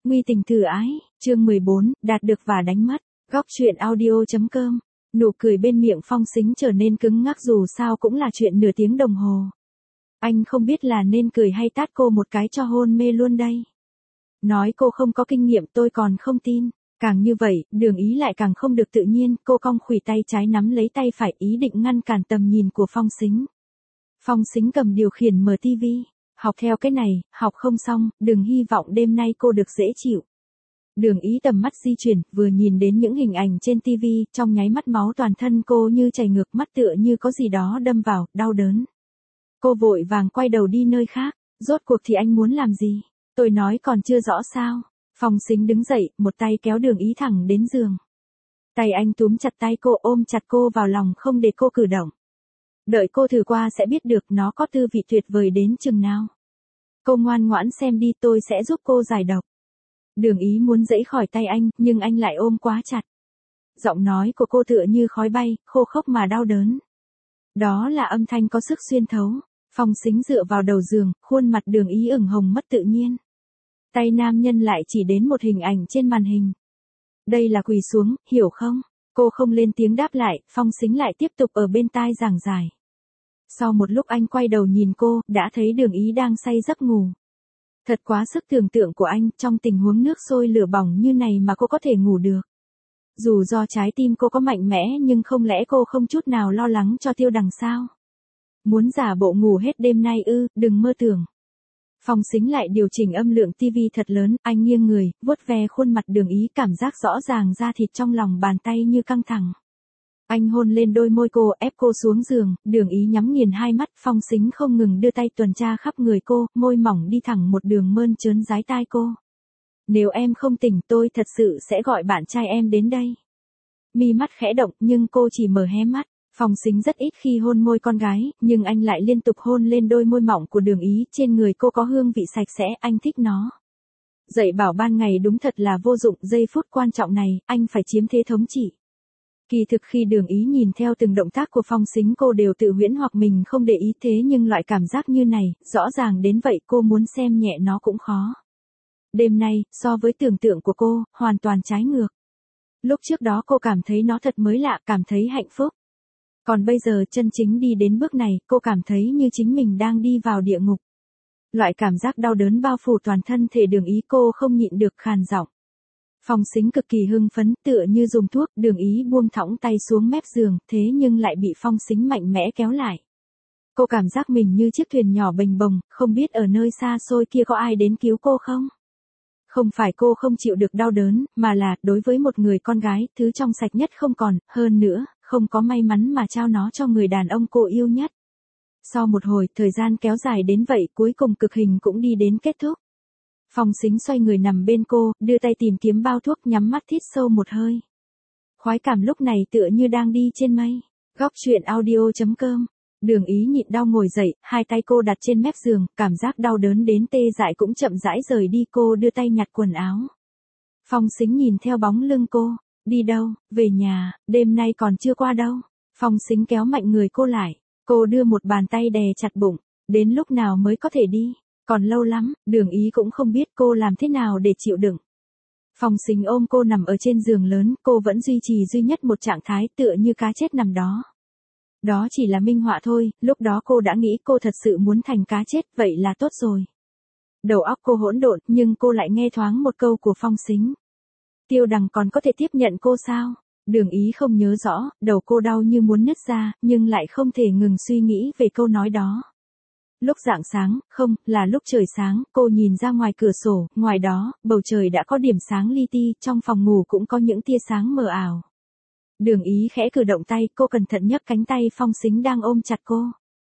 Nguy tình thử ái, chương 14, đạt được và đánh mất. Góc chuyện audio.com. Nụ cười bên miệng Phong Sính trở nên cứng ngắc dù sao cũng là chuyện nửa tiếng đồng hồ. Anh không biết là nên cười hay tát cô một cái cho hôn mê luôn đây. Nói cô không có kinh nghiệm tôi còn không tin. Càng như vậy, Đường Ý lại càng không được tự nhiên, cô cong khuỷu tay trái nắm lấy tay phải ý định ngăn cản tầm nhìn của Phong Sính. Phong Sính cầm điều khiển mở tivi. Học theo cái này, học không xong, đừng hy vọng đêm nay cô được dễ chịu. Đường Ý tầm mắt di chuyển, vừa nhìn đến những hình ảnh trên tivi, trong nháy mắt máu toàn thân cô như chảy ngược mắt tựa như có gì đó đâm vào, đau đớn. Cô vội vàng quay đầu đi nơi khác, rốt cuộc thì anh muốn làm gì? Tôi nói còn chưa rõ sao? Phong Sính đứng dậy, một tay kéo Đường Ý thẳng đến giường. Tay anh túm chặt tay cô ôm chặt cô vào lòng không để cô cử động. Đợi cô thử qua sẽ biết được nó có tư vị tuyệt vời đến chừng nào. Cô ngoan ngoãn xem đi tôi sẽ giúp cô giải độc. Đường Ý muốn giãy khỏi tay anh, nhưng anh lại ôm quá chặt. Giọng nói của cô tựa như khói bay, khô khốc mà đau đớn. Đó là âm thanh có sức xuyên thấu. Phong Sính dựa vào đầu giường, khuôn mặt Đường Ý ửng hồng mất tự nhiên. Tay nam nhân lại chỉ đến một hình ảnh trên màn hình. Đây là quỳ xuống, hiểu không? Cô không lên tiếng đáp lại, Phong Sính lại tiếp tục ở bên tai giảng giải. Sau một lúc anh quay đầu nhìn cô, đã thấy Đường Ý đang say giấc ngủ. Thật quá sức tưởng tượng của anh, trong tình huống nước sôi lửa bỏng như này mà cô có thể ngủ được. Dù do trái tim cô có mạnh mẽ nhưng không lẽ cô không chút nào lo lắng cho Tiêu Đằng sao? Muốn giả bộ ngủ hết đêm nay ư, đừng mơ tưởng. Phong Sính lại điều chỉnh âm lượng tivi thật lớn, anh nghiêng người, vuốt ve khuôn mặt Đường Ý cảm giác rõ ràng da thịt trong lòng bàn tay như căng thẳng. Anh hôn lên đôi môi cô, ép cô xuống giường, Đường Ý nhắm nghiền hai mắt, Phong Sính không ngừng đưa tay tuần tra khắp người cô, môi mỏng đi thẳng một đường mơn trớn dái tai cô. Nếu em không tỉnh tôi thật sự sẽ gọi bạn trai em đến đây. Mi mắt khẽ động nhưng cô chỉ mở hé mắt. Phong Sính rất ít khi hôn môi con gái, nhưng anh lại liên tục hôn lên đôi môi mỏng của Đường Ý, trên người cô có hương vị sạch sẽ, anh thích nó. Dạy bảo ban ngày đúng thật là vô dụng, giây phút quan trọng này, anh phải chiếm thế thống trị. Kỳ thực khi Đường Ý nhìn theo từng động tác của Phong Sính cô đều tự huyễn hoặc mình không để ý thế nhưng loại cảm giác như này, rõ ràng đến vậy cô muốn xem nhẹ nó cũng khó. Đêm nay, so với tưởng tượng của cô, hoàn toàn trái ngược. Lúc trước đó cô cảm thấy nó thật mới lạ, cảm thấy hạnh phúc. Còn bây giờ chân chính đi đến bước này, cô cảm thấy như chính mình đang đi vào địa ngục. Loại cảm giác đau đớn bao phủ toàn thân thể Đường Ý cô không nhịn được khàn giọng. Phong Sính cực kỳ hưng phấn tựa như dùng thuốc, Đường Ý buông thõng tay xuống mép giường, thế nhưng lại bị Phong Sính mạnh mẽ kéo lại. Cô cảm giác mình như chiếc thuyền nhỏ bềnh bồng, không biết ở nơi xa xôi kia có ai đến cứu cô không? Không phải cô không chịu được đau đớn, mà là, đối với một người con gái, thứ trong sạch nhất không còn, hơn nữa, không có may mắn mà trao nó cho người đàn ông cô yêu nhất. Sau một hồi, thời gian kéo dài đến vậy, cuối cùng cực hình cũng đi đến kết thúc. Phong Sính xoay người nằm bên cô, đưa tay tìm kiếm bao thuốc nhắm mắt hít sâu một hơi. Khoái cảm lúc này tựa như đang đi trên mây. Góc chuyện audio.com. Đường Ý nhịn đau ngồi dậy, hai tay cô đặt trên mép giường, cảm giác đau đớn đến tê dại cũng chậm rãi rời đi cô đưa tay nhặt quần áo. Phong Sính nhìn theo bóng lưng cô, đi đâu, về nhà, đêm nay còn chưa qua đâu. Phong Sính kéo mạnh người cô lại, cô đưa một bàn tay đè chặt bụng, đến lúc nào mới có thể đi, còn lâu lắm, Đường Ý cũng không biết cô làm thế nào để chịu đựng. Phong Sính ôm cô nằm ở trên giường lớn, cô vẫn duy trì duy nhất một trạng thái tựa như cá chết nằm đó. Đó chỉ là minh họa thôi, lúc đó cô đã nghĩ cô thật sự muốn thành cá chết, vậy là tốt rồi. Đầu óc cô hỗn độn, nhưng cô lại nghe thoáng một câu của Phong Sính. Tiêu Đằng còn có thể tiếp nhận cô sao? Đường Ý không nhớ rõ, đầu cô đau như muốn nứt ra, nhưng lại không thể ngừng suy nghĩ về câu nói đó. Lúc rạng sáng, không, là lúc trời sáng, cô nhìn ra ngoài cửa sổ, ngoài đó, bầu trời đã có điểm sáng li ti, trong phòng ngủ cũng có những tia sáng mờ ảo. Đường Ý khẽ cử động tay, cô cẩn thận nhấc cánh tay Phong Sính đang ôm chặt cô.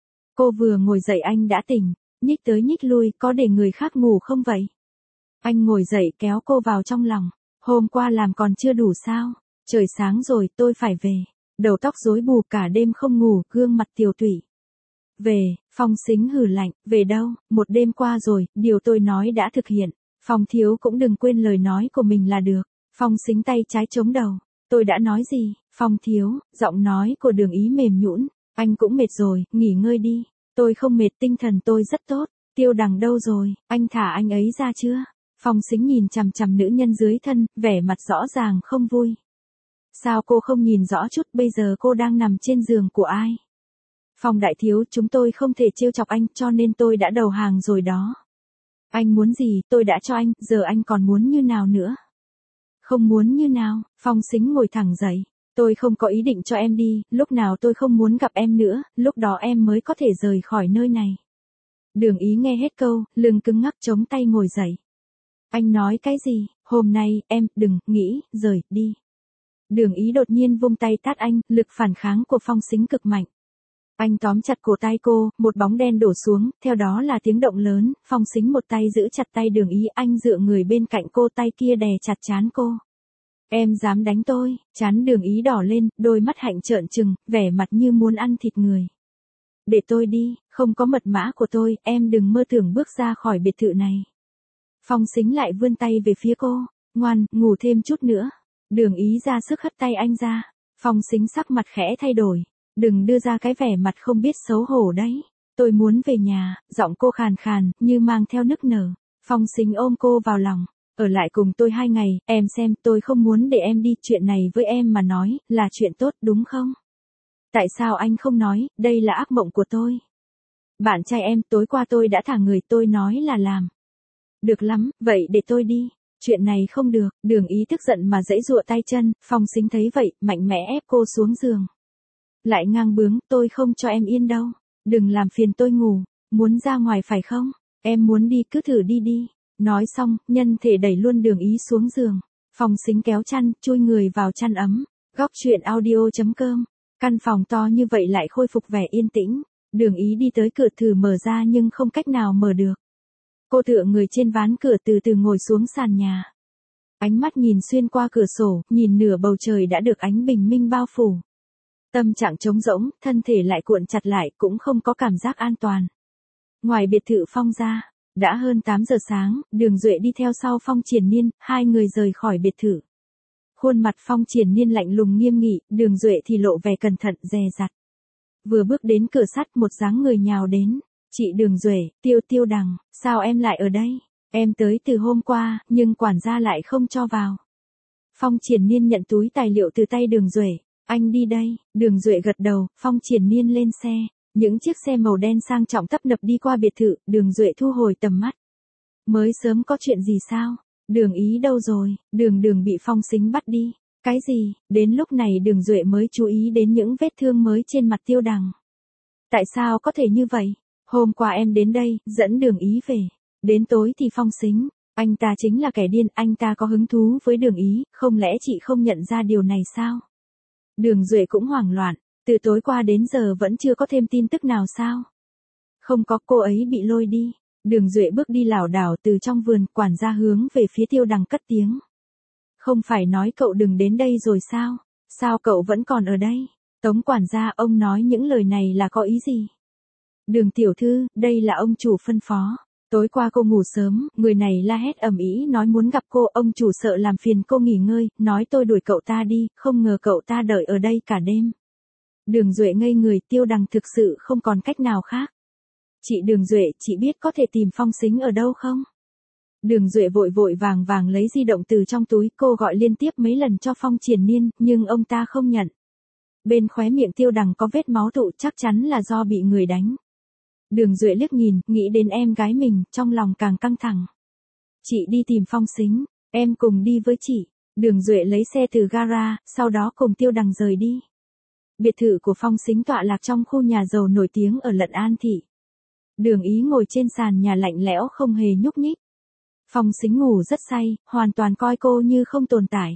Cô vừa ngồi dậy anh đã tỉnh, nhích tới nhích lui, có để người khác ngủ không vậy? Anh ngồi dậy kéo cô vào trong lòng, hôm qua làm còn chưa đủ sao? Trời sáng rồi, tôi phải về. Đầu tóc rối bù cả đêm không ngủ, gương mặt tiều tụy. Về, Phong Sính hừ lạnh, về đâu, một đêm qua rồi, điều tôi nói đã thực hiện. Phong thiếu cũng đừng quên lời nói của mình là được. Phong Sính tay trái chống đầu. Tôi đã nói gì, Phong thiếu, giọng nói của Đường Ý mềm nhũn, anh cũng mệt rồi, nghỉ ngơi đi. Tôi không mệt, tinh thần tôi rất tốt. Tiêu Đằng đâu rồi, anh thả anh ấy ra chưa? Phong Sính nhìn chằm chằm nữ nhân dưới thân, vẻ mặt rõ ràng không vui. Sao cô không nhìn rõ chút, bây giờ cô đang nằm trên giường của ai? Phong đại thiếu, chúng tôi không thể trêu chọc anh, cho nên tôi đã đầu hàng rồi đó. Anh muốn gì, tôi đã cho anh, giờ anh còn muốn như nào nữa? Không muốn như nào? Phong Sính ngồi thẳng dậy. Tôi không có ý định cho em đi, lúc nào tôi không muốn gặp em nữa, lúc đó em mới có thể rời khỏi nơi này. Đường Ý nghe hết câu, lưng cứng ngắc chống tay ngồi dậy. Anh nói cái gì? Hôm nay, em, đừng, nghĩ, rời, đi. Đường Ý đột nhiên vung tay tát anh, lực phản kháng của Phong Sính cực mạnh. Anh tóm chặt cổ tay cô, một bóng đen đổ xuống, theo đó là tiếng động lớn, Phong Sính một tay giữ chặt tay Đường Ý, anh dựa người bên cạnh cô, tay kia đè chặt trán cô. Em dám đánh tôi? Trán Đường Ý đỏ lên, đôi mắt hạnh trợn trừng, vẻ mặt như muốn ăn thịt người. Để tôi đi, không có mật mã của tôi, em đừng mơ tưởng bước ra khỏi biệt thự này. Phong Sính lại vươn tay về phía cô, ngoan, ngủ thêm chút nữa. Đường Ý ra sức hất tay anh ra. Phong Sính sắc mặt khẽ thay đổi. Đừng đưa ra cái vẻ mặt không biết xấu hổ đấy. Tôi muốn về nhà, giọng cô khàn khàn, như mang theo nức nở. Phong Sính ôm cô vào lòng. Ở lại cùng tôi 2 ngày, em xem, tôi không muốn để em đi, chuyện này với em mà nói, là chuyện tốt đúng không? Tại sao anh không nói, đây là ác mộng của tôi. Bạn trai em, tối qua tôi đã thả người, tôi nói là làm. Được lắm, vậy để tôi đi. Chuyện này không được, Đường Ý tức giận mà giãy giụa tay chân, Phong Sính thấy vậy, mạnh mẽ ép cô xuống giường. Lại ngang bướng, tôi không cho em yên đâu. Đừng làm phiền tôi ngủ, muốn ra ngoài phải không? Em muốn đi cứ thử đi đi. Nói xong, nhân thể đẩy luôn Đường Ý xuống giường. Phong Sính kéo chăn, chui người vào chăn ấm. Góc truyện audio.com. Căn phòng to như vậy lại khôi phục vẻ yên tĩnh. Đường Ý đi tới cửa thử mở ra nhưng không cách nào mở được. Cô tựa người trên ván cửa từ từ ngồi xuống sàn nhà. Ánh mắt nhìn xuyên qua cửa sổ, nhìn nửa bầu trời đã được ánh bình minh bao phủ. Tâm trạng trống rỗng, thân thể lại cuộn chặt lại, cũng không có cảm giác an toàn. Ngoài biệt thự Phong ra, đã hơn 8 giờ sáng, Đường Duệ đi theo sau Phong Triển Nhiên, hai người rời khỏi biệt thự. Khuôn mặt Phong Triển Nhiên lạnh lùng nghiêm nghị, Đường Duệ thì lộ vẻ cẩn thận dè dặt. Vừa bước đến cửa sắt, một dáng người nhào đến. Chị Đường Duệ, Tiêu Đằng, sao em lại ở đây? Em tới từ hôm qua, nhưng quản gia lại không cho vào. Phong Triển Nhiên nhận túi tài liệu từ tay Đường Duệ. Anh đi đây. Đường Duệ gật đầu, Phong Triển Nhiên lên xe. Những chiếc xe màu đen sang trọng tấp nập đi qua biệt thự, Đường Duệ thu hồi tầm mắt. Mới sớm có chuyện gì sao? Đường Ý đâu rồi? Đường bị Phong Sính bắt đi. Cái gì? Đến lúc này Đường Duệ mới chú ý đến những vết thương mới trên mặt Tiêu Đằng. Tại sao có thể như vậy? Hôm qua em đến đây, dẫn Đường Ý về. Đến tối thì Phong Sính, anh ta chính là kẻ điên, anh ta có hứng thú với Đường Ý, không lẽ chị không nhận ra điều này sao? Đường Duệ cũng hoảng loạn, từ tối qua đến giờ vẫn chưa có thêm tin tức nào sao? Không có, cô ấy bị lôi đi. Đường Duệ bước đi lảo đảo từ trong vườn, quản gia hướng về phía Tiêu Đằng cất tiếng. Không phải nói cậu đừng đến đây rồi sao? Sao cậu vẫn còn ở đây? Tống quản gia, ông nói những lời này là có ý gì? Đường tiểu thư, đây là ông chủ phân phó. Tối qua cô ngủ sớm, người này la hét ầm ĩ nói muốn gặp cô, ông chủ sợ làm phiền cô nghỉ ngơi, nói tôi đuổi cậu ta đi, không ngờ cậu ta đợi ở đây cả đêm. Đường Duệ ngây người, Tiêu Đằng thực sự không còn cách nào khác. Chị Đường Duệ, chị biết có thể tìm Phong Sính ở đâu không? Đường Duệ vội vàng lấy di động từ trong túi, cô gọi liên tiếp mấy lần cho Phong Triển Nhiên, nhưng ông ta không nhận. Bên khóe miệng Tiêu Đằng có vết máu tụ, chắc chắn là do bị người đánh. Đường Duệ liếc nhìn, nghĩ đến em gái mình, trong lòng càng căng thẳng. Chị đi tìm Phong Sính, em cùng đi với chị. Đường Duệ lấy xe từ gara, sau đó cùng Tiêu Đằng rời đi. Biệt thự của Phong Sính tọa lạc trong khu nhà giàu nổi tiếng ở Lận An Thị. Đường Ý ngồi trên sàn nhà lạnh lẽo không hề nhúc nhích. Phong Sính ngủ rất say, hoàn toàn coi cô như không tồn tại.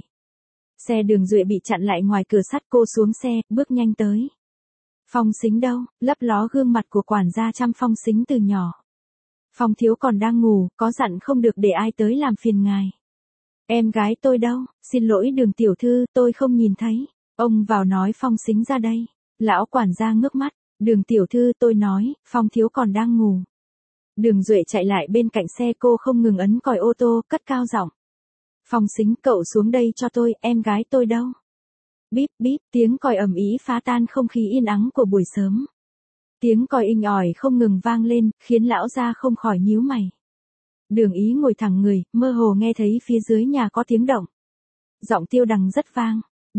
Xe Đường Duệ bị chặn lại ngoài cửa sắt, cô xuống xe, bước nhanh tới. Phong Sính đâu? Lấp ló gương mặt của quản gia chăm Phong Sính từ nhỏ. Phong thiếu còn đang ngủ, có dặn không được để ai tới làm phiền ngài. Em gái tôi đâu? Xin lỗi Đường tiểu thư, tôi không nhìn thấy. Ông vào nói Phong Sính ra đây. Lão quản gia ngước mắt. Đường tiểu thư, tôi nói, Phong thiếu còn đang ngủ. Đường Duệ chạy lại bên cạnh xe, cô không ngừng ấn còi ô tô, cất cao giọng. Phong Sính, cậu xuống đây cho tôi, em gái tôi đâu? Bíp bíp, tiếng còi ầm ĩ phá tan không khí yên ắng của buổi sớm. Tiếng còi inh ỏi không ngừng vang lên, khiến lão gia không khỏi nhíu mày. Đường Ý ngồi thẳng người, mơ hồ nghe thấy phía dưới nhà có tiếng động. Giọng Tiêu Đằng rất vang.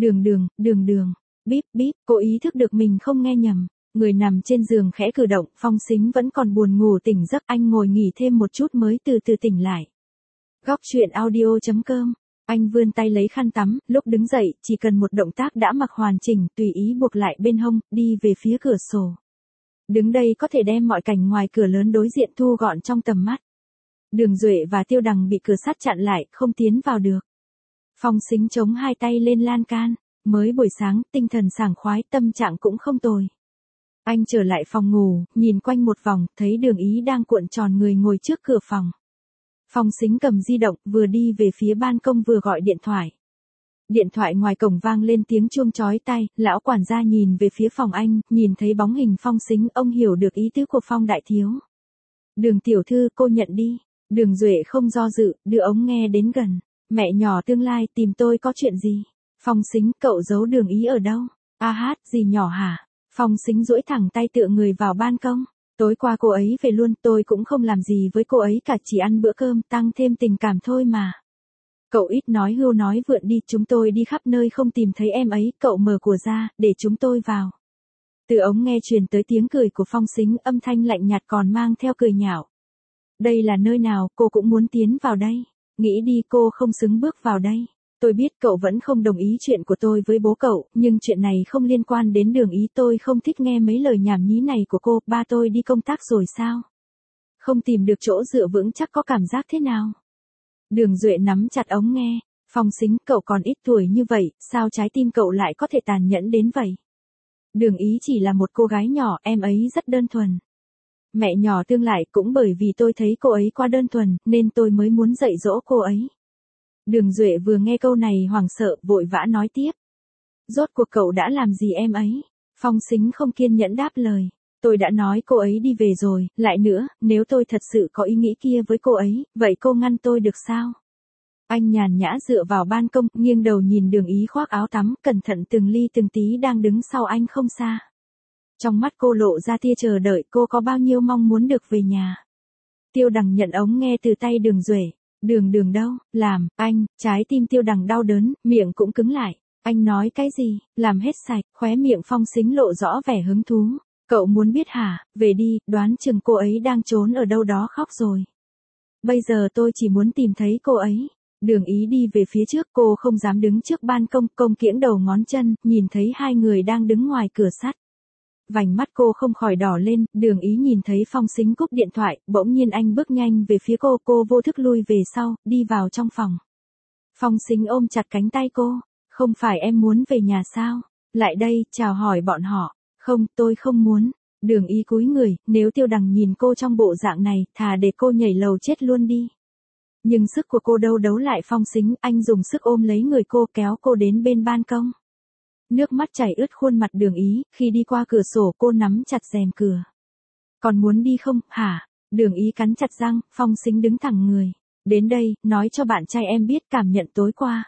Đường. Bíp bíp, cô ý thức được mình không nghe nhầm. Người nằm trên giường khẽ cử động, Phong Sính vẫn còn buồn ngủ tỉnh giấc, anh ngồi nghỉ thêm một chút mới từ từ tỉnh lại. Góc truyện audio.com. Anh vươn tay lấy khăn tắm, lúc đứng dậy, chỉ cần một động tác đã mặc hoàn chỉnh, tùy ý buộc lại bên hông, đi về phía cửa sổ. Đứng đây có thể đem mọi cảnh ngoài cửa lớn đối diện thu gọn trong tầm mắt. Đường Duệ và Tiêu Đằng bị cửa sắt chặn lại, không tiến vào được. Phong Sính chống hai tay lên lan can, mới buổi sáng, tinh thần sảng khoái, tâm trạng cũng không tồi. Anh trở lại phòng ngủ, nhìn quanh một vòng, thấy Đường Ý đang cuộn tròn người ngồi trước cửa phòng. Phong Sính cầm di động, vừa đi về phía ban công vừa gọi điện thoại. Điện thoại ngoài cổng vang lên tiếng chuông chói tai, lão quản gia nhìn về phía phòng anh, nhìn thấy bóng hình Phong Sính, ông hiểu được ý tứ của Phong đại thiếu. Đường tiểu thư, cô nhận đi. Đường Duệ không do dự, đưa ống nghe đến gần. Mẹ nhỏ tương lai, tìm tôi có chuyện gì? Phong Sính, cậu giấu Đường Ý ở đâu? A hát, gì nhỏ hả? Phong Sính duỗi thẳng tay tựa người vào ban công. Tối qua cô ấy về luôn, tôi cũng không làm gì với cô ấy cả, chỉ ăn bữa cơm, tăng thêm tình cảm thôi mà. Cậu ít nói hưu nói vượn đi, chúng tôi đi khắp nơi không tìm thấy em ấy, cậu mở cửa ra, để chúng tôi vào. Từ ống nghe truyền tới tiếng cười của Phong Sính, âm thanh lạnh nhạt còn mang theo cười nhạo. Đây là nơi nào, cô cũng muốn tiến vào đây. Nghĩ đi, cô không xứng bước vào đây. Tôi biết cậu vẫn không đồng ý chuyện của tôi với bố cậu, nhưng chuyện này không liên quan đến Đường Ý, tôi không thích nghe mấy lời nhảm nhí này của cô. Ba tôi đi công tác rồi sao? Không tìm được chỗ dựa vững chắc có cảm giác thế nào? Đường Duệ nắm chặt ống nghe. Phong Sính, cậu còn ít tuổi như vậy, sao trái tim cậu lại có thể tàn nhẫn đến vậy? Đường Ý chỉ là một cô gái nhỏ, em ấy rất đơn thuần. Mẹ nhỏ tương lại, cũng bởi vì tôi thấy cô ấy quá đơn thuần, nên tôi mới muốn dạy dỗ cô ấy. Đường Duệ vừa nghe câu này hoảng sợ, vội vã nói tiếp. Rốt cuộc cậu đã làm gì em ấy? Phong Sính không kiên nhẫn đáp lời. Tôi đã nói cô ấy đi về rồi, lại nữa, nếu tôi thật sự có ý nghĩ kia với cô ấy, vậy cô ngăn tôi được sao? Anh nhàn nhã dựa vào ban công, nghiêng đầu nhìn Đường Ý khoác áo tắm, cẩn thận từng ly từng tí đang đứng sau anh không xa. Trong mắt cô lộ ra tia chờ đợi, cô có bao nhiêu mong muốn được về nhà. Tiêu Đằng nhận ống nghe từ tay Đường Duệ. Đường đâu, làm, anh, trái tim Tiêu Đằng đau đớn, miệng cũng cứng lại. Anh nói cái gì, làm hết sạch, khóe miệng Phong Sính lộ rõ vẻ hứng thú. Cậu muốn biết hả, về đi, đoán chừng cô ấy đang trốn ở đâu đó khóc rồi. Bây giờ tôi chỉ muốn tìm thấy cô ấy. Đường Ý đi về phía trước, cô không dám đứng trước ban công, công kiễng đầu ngón chân, nhìn thấy hai người đang đứng ngoài cửa sắt. Vành mắt cô không khỏi đỏ lên, Đường Ý nhìn thấy Phong Sính cúp điện thoại, bỗng nhiên anh bước nhanh về phía cô vô thức lui về sau, đi vào trong phòng. Phong Sính ôm chặt cánh tay cô, không phải em muốn về nhà sao? Lại đây, chào hỏi bọn họ. Không, tôi không muốn. Đường Ý cúi người, nếu Tiêu Đằng nhìn cô trong bộ dạng này, thà để cô nhảy lầu chết luôn đi. Nhưng sức của cô đâu đấu lại Phong Sính, anh dùng sức ôm lấy người cô kéo cô đến bên ban công. Nước mắt chảy ướt khuôn mặt Đường Ý, khi đi qua cửa sổ cô nắm chặt rèm cửa. Còn muốn đi không, hả? Đường Ý cắn chặt răng, Phong Sính đứng thẳng người. Đến đây, nói cho bạn trai em biết cảm nhận tối qua.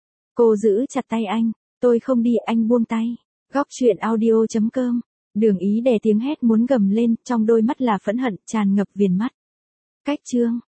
Cô giữ chặt tay anh, tôi không đi, anh buông tay. Góc truyện audio.com. Đường Ý đè tiếng hét muốn gầm lên, trong đôi mắt là phẫn hận, tràn ngập viền mắt. Cách chương.